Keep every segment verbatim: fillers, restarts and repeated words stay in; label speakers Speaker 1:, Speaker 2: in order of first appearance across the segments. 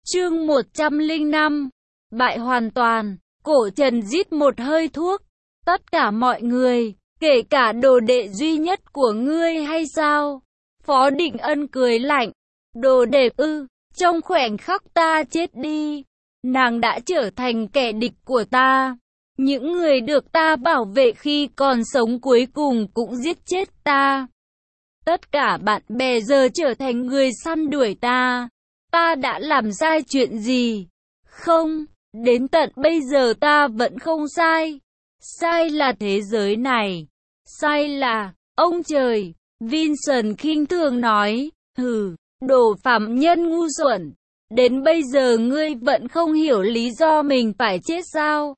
Speaker 1: Chương một trăm lẻ năm. Bại hoàn toàn. Cổ Trần rít một hơi thuốc. Tất cả mọi người, kể cả đồ đệ duy nhất của ngươi hay sao? Phó Định Ân cười lạnh. Đồ đệ ư, trong khoảnh khắc ta chết đi, nàng đã trở thành kẻ địch của ta. Những người được ta bảo vệ khi còn sống cuối cùng cũng giết chết ta. Tất cả bạn bè giờ trở thành người săn đuổi ta. Ta đã làm sai chuyện gì? Không, đến tận bây giờ ta vẫn không sai. Sai là thế giới này. Sai là, ông trời. Vincent khinh thường nói, hừ, đồ phạm nhân ngu xuẩn. Đến bây giờ ngươi vẫn không hiểu lý do mình phải chết sao?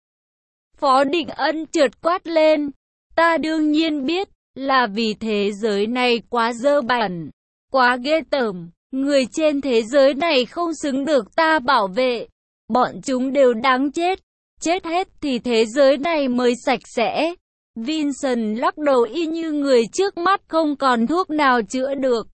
Speaker 1: Phó Định Ân trượt quát lên. Ta đương nhiên biết, là vì thế giới này quá dơ bẩn, quá ghê tởm. Người trên thế giới này không xứng được ta bảo vệ. Bọn chúng đều đáng chết. Chết hết thì thế giới này mới sạch sẽ. Vincent lắc đầu y như người trước mắt không còn thuốc nào chữa được.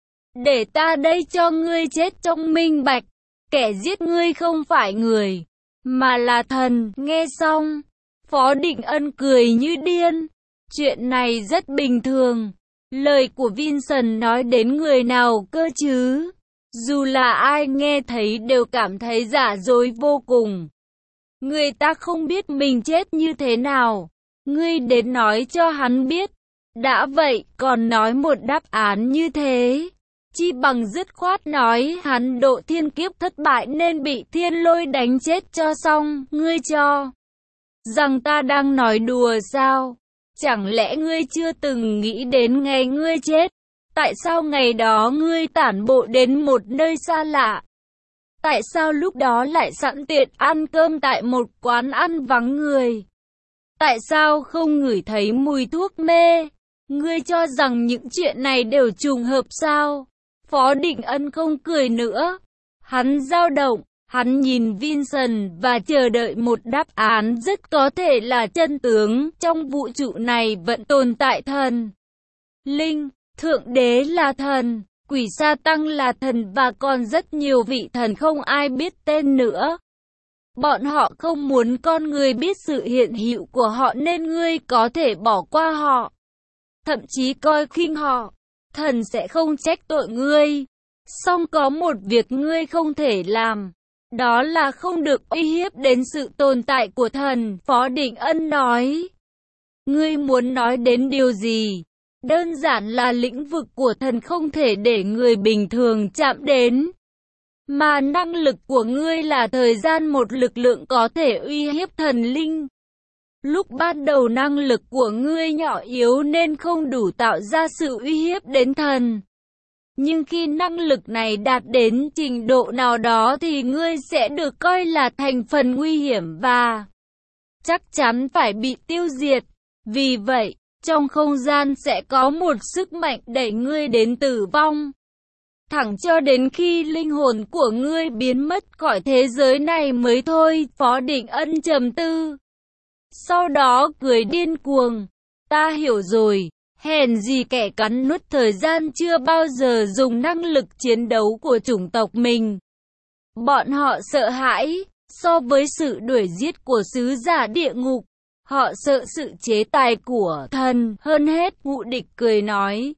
Speaker 1: Để ta đây cho ngươi chết trong minh bạch. Kẻ giết ngươi không phải người, mà là thần. Nghe xong, Phó Định Ân cười như điên. Chuyện này rất bình thường. Lời của Vincent nói đến người nào cơ chứ? Dù là ai nghe thấy đều cảm thấy giả dối vô cùng. Người ta không biết mình chết như thế nào. Ngươi đến nói cho hắn biết. Đã vậy còn nói một đáp án như thế. Chi bằng dứt khoát nói hắn độ thiên kiếp thất bại nên bị thiên lôi đánh chết cho xong. Ngươi cho rằng ta đang nói đùa sao? Chẳng lẽ ngươi chưa từng nghĩ đến ngày ngươi chết? Tại sao ngày đó ngươi tản bộ đến một nơi xa lạ? Tại sao lúc đó lại sẵn tiện ăn cơm tại một quán ăn vắng người? Tại sao không ngửi thấy mùi thuốc mê? Ngươi cho rằng những chuyện này đều trùng hợp sao? Phó Định Ân không cười nữa. Hắn dao động. Hắn nhìn Vincent và chờ đợi một đáp án rất có thể là chân tướng. Trong vũ trụ này vẫn tồn tại thần, linh, thượng đế là thần, quỷ sa tăng là thần và còn rất nhiều vị thần không ai biết tên nữa. Bọn họ không muốn con người biết sự hiện hữu của họ nên ngươi có thể bỏ qua họ, thậm chí coi khinh họ. Thần sẽ không trách tội ngươi. Song có một việc ngươi không thể làm. Đó là không được uy hiếp đến sự tồn tại của thần, Phó Định Ân nói. Ngươi muốn nói đến điều gì? Đơn giản là lĩnh vực của thần không thể để người bình thường chạm đến. Mà năng lực của ngươi là thời gian một lực lượng có thể uy hiếp thần linh. Lúc ban đầu năng lực của ngươi nhỏ yếu nên không đủ tạo ra sự uy hiếp đến thần. Nhưng khi năng lực này đạt đến trình độ nào đó thì ngươi sẽ được coi là thành phần nguy hiểm và chắc chắn phải bị tiêu diệt. Vì vậy, trong không gian sẽ có một sức mạnh đẩy ngươi đến tử vong. Thẳng cho đến khi linh hồn của ngươi biến mất khỏi thế giới này mới thôi. Phó Định Ân trầm tư. Sau đó cười điên cuồng. Ta hiểu rồi. Hèn gì kẻ cắn nuốt thời gian chưa bao giờ dùng năng lực chiến đấu của chủng tộc mình. Bọn họ sợ hãi, so với sự đuổi giết của sứ giả địa ngục, họ sợ sự chế tài của thần hơn hết. Ngụ Địch cười nói.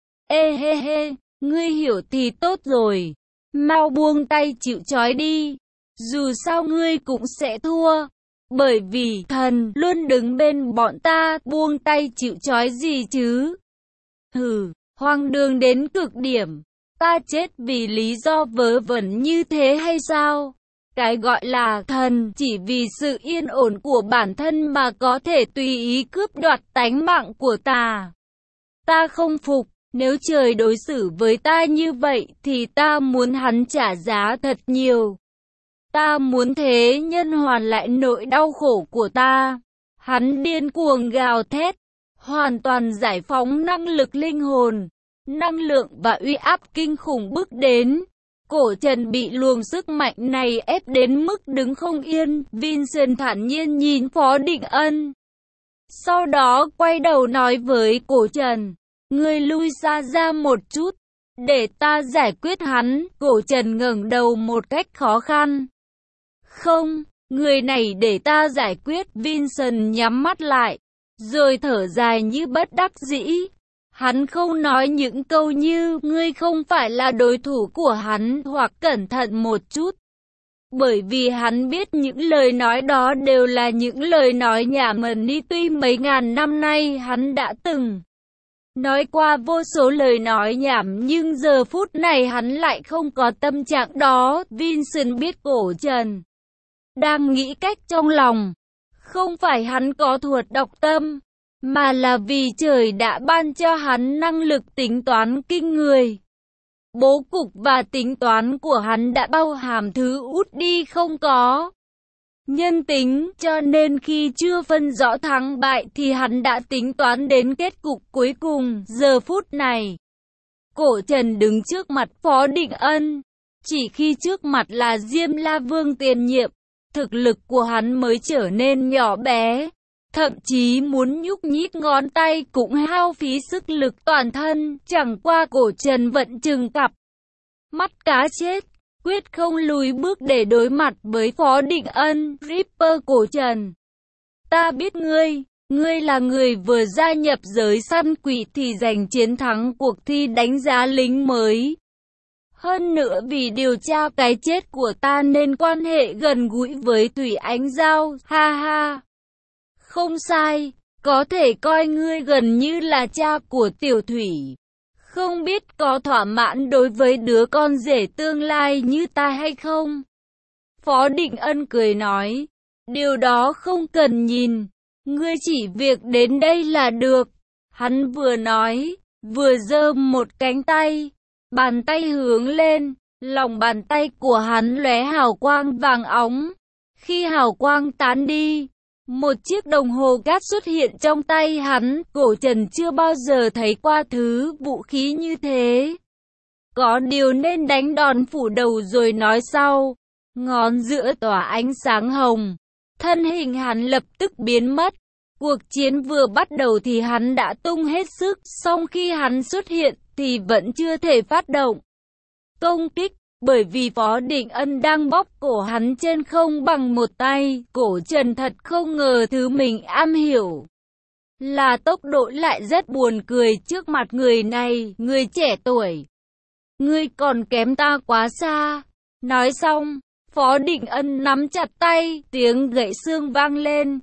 Speaker 1: Ê hê hê, ngươi hiểu thì tốt rồi. Mau buông tay chịu trói đi. Dù sao ngươi cũng sẽ thua. Bởi vì thần luôn đứng bên bọn ta, buông tay chịu trói gì chứ? Hừ, hoang đường đến cực điểm. Ta chết vì lý do vớ vẩn như thế hay sao? Cái gọi là thần chỉ vì sự yên ổn của bản thân mà có thể tùy ý cướp đoạt tánh mạng của ta. Ta không phục, nếu trời đối xử với ta như vậy thì ta muốn hắn trả giá thật nhiều. Ta muốn thế nhân hoàn lại nỗi đau khổ của ta. Hắn điên cuồng gào thét, hoàn toàn giải phóng năng lực linh hồn. Năng lượng và uy áp kinh khủng bước đến. Cổ Trần bị luồng sức mạnh này ép đến mức đứng không yên. Vincent thản nhiên nhìn Phó Định Ân. Sau đó quay đầu nói với Cổ Trần. Ngươi lui xa ra một chút. Để ta giải quyết hắn, cổ Trần ngẩng đầu một cách khó khăn. Không, người này để ta giải quyết, Vincent nhắm mắt lại, rồi thở dài như bất đắc dĩ. Hắn không nói những câu như, ngươi không phải là đối thủ của hắn, hoặc cẩn thận một chút. Bởi vì hắn biết những lời nói đó đều là những lời nói nhảm đi, tuy mấy ngàn năm nay hắn đã từng nói qua vô số lời nói nhảm, nhưng giờ phút này hắn lại không có tâm trạng đó. Vincent biết cổ Trần đang nghĩ cách trong lòng. Không phải hắn có thuật đọc tâm, mà là vì trời đã ban cho hắn năng lực tính toán kinh người. Bố cục và tính toán của hắn đã bao hàm thứ út đi không có nhân tính, cho nên khi chưa phân rõ thắng bại thì hắn đã tính toán đến kết cục cuối cùng. Giờ phút này, cổ Trần đứng trước mặt Phó Định Ân, chỉ khi trước mặt là Diêm La Vương tiền nhiệm, thực lực của hắn mới trở nên nhỏ bé. Thậm chí muốn nhúc nhích ngón tay cũng hao phí sức lực toàn thân, chẳng qua cổ Trần vẫn trừng cặp mắt cá chết, quyết không lùi bước để đối mặt với Phó Định Ân. Ripper cổ Trần, ta biết ngươi, ngươi là người vừa gia nhập giới săn quỷ thì giành chiến thắng cuộc thi đánh giá lính mới. Hơn nữa vì điều tra cái chết của ta nên quan hệ gần gũi với Thủy Ánh Giao, ha ha. Không sai, có thể coi ngươi gần như là cha của Tiểu Thủy. Không biết có thỏa mãn đối với đứa con rể tương lai như ta hay không? Phó Định Ân cười nói, điều đó không cần nhìn, ngươi chỉ việc đến đây là được. Hắn vừa nói, vừa giơ một cánh tay, bàn tay hướng lên, lòng bàn tay của hắn lóe hào quang vàng óng. Khi hào quang tán đi, một chiếc đồng hồ cát xuất hiện trong tay hắn. Cổ Trần chưa bao giờ thấy qua thứ vũ khí như thế. Có điều nên đánh đòn phủ đầu rồi nói sau. Ngón giữa tỏa ánh sáng hồng, thân hình hắn lập tức biến mất. Cuộc chiến vừa bắt đầu thì hắn đã tung hết sức, song khi hắn xuất hiện thì vẫn chưa thể phát động công kích. Bởi vì Phó Định Ân đang bóp cổ hắn trên không bằng một tay. Cổ Trần thật không ngờ thứ mình am hiểu là tốc độ lại rất buồn cười trước mặt người này. Người trẻ tuổi, ngươi còn kém ta quá xa. Nói xong, Phó Định Ân nắm chặt tay, tiếng gãy xương vang lên.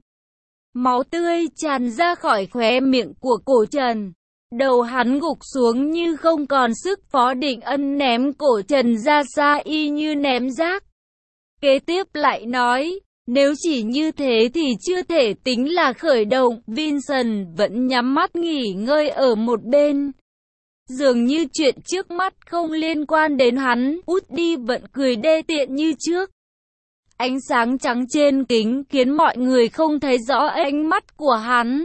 Speaker 1: Máu tươi tràn ra khỏi khóe miệng của cổ Trần. Đầu hắn gục xuống như không còn sức. Phó Định Ân ném cổ Trần ra xa y như ném rác. Kế tiếp lại nói, nếu chỉ như thế thì chưa thể tính là khởi động. Vincent vẫn nhắm mắt nghỉ ngơi ở một bên. Dường như chuyện trước mắt không liên quan đến hắn. Út đi vẫn cười đê tiện như trước. Ánh sáng trắng trên kính khiến mọi người không thấy rõ ánh mắt của hắn.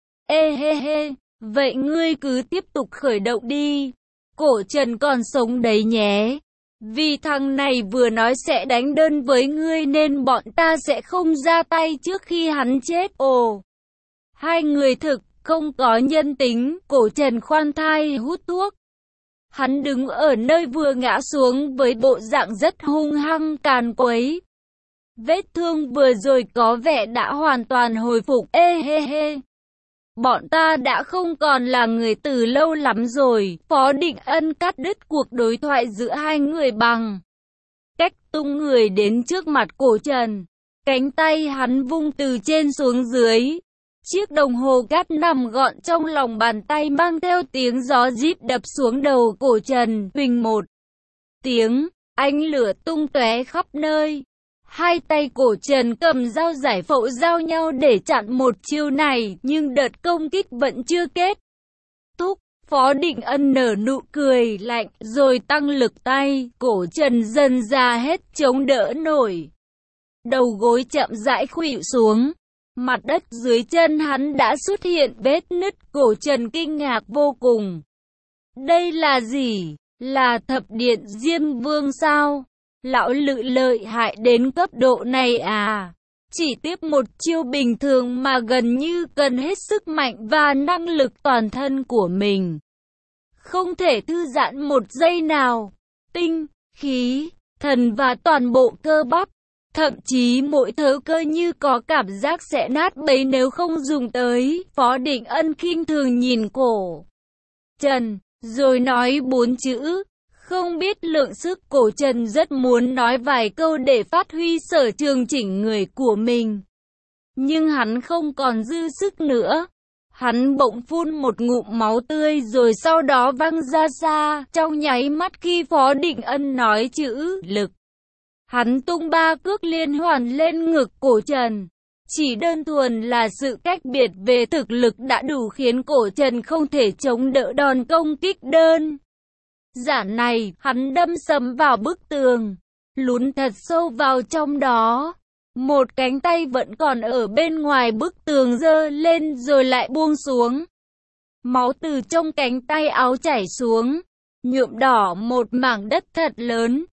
Speaker 1: Ê hê hê. Vậy ngươi cứ tiếp tục khởi động đi. Cổ Trần còn sống đấy nhé. Vì thằng này vừa nói sẽ đánh đơn với ngươi nên bọn ta sẽ không ra tay trước khi hắn chết. Ồ, hai người thực không có nhân tính. Cổ Trần khoan thai hút thuốc. Hắn đứng ở nơi vừa ngã xuống với bộ dạng rất hung hăng càn quấy. Vết thương vừa rồi có vẻ đã hoàn toàn hồi phục. Ê hê hê. Bọn ta đã không còn là người từ lâu lắm rồi. Phó Định Ân cắt đứt cuộc đối thoại giữa hai người bằng cách tung người đến trước mặt cổ Trần. Cánh tay hắn vung từ trên xuống dưới. Chiếc đồng hồ cát nằm gọn trong lòng bàn tay mang theo tiếng gió rít đập xuống đầu cổ Trần. Huỳnh một tiếng, ánh lửa tung tóe khắp nơi. Hai tay cổ Trần cầm dao giải phẫu giao nhau để chặn một chiêu này, nhưng đợt công kích vẫn chưa kết thúc. Phó Định Ân nở nụ cười lạnh, rồi tăng lực tay, cổ Trần dần ra hết chống đỡ nổi. Đầu gối chậm rãi khuỵu xuống, mặt đất dưới chân hắn đã xuất hiện vết nứt. Cổ Trần kinh ngạc vô cùng. Đây là gì? Là thập điện Diêm Vương sao? Lão Lự lợi hại đến cấp độ này à? Chỉ tiếp một chiêu bình thường mà gần như cần hết sức mạnh và năng lực toàn thân của mình. không thể thư giãn một giây nào. Tinh, khí, thần và toàn bộ cơ bắp, thậm chí mỗi thớ cơ như có cảm giác sẽ nát bấy nếu không dùng tới. Phó Định Ân khinh thường nhìn Cổ Trần, rồi nói bốn chữ, không biết lượng sức. Cổ Trần rất muốn nói vài câu để phát huy sở trường chỉnh người của mình, nhưng hắn không còn dư sức nữa. Hắn bỗng phun một ngụm máu tươi rồi sau đó văng ra xa. Trong nháy mắt khi Phó Định Ân nói chữ lực, hắn tung ba cước liên hoàn lên ngực Cổ Trần. Chỉ đơn thuần là sự cách biệt về thực lực đã đủ khiến Cổ Trần không thể chống đỡ đòn công kích đơn giản này. Hắn đâm sầm vào bức tường, lún thật sâu vào trong đó. Một cánh tay vẫn còn ở bên ngoài bức tường giơ lên rồi lại buông xuống. Máu từ trong cánh tay áo chảy xuống, nhuộm đỏ một mảng đất thật lớn.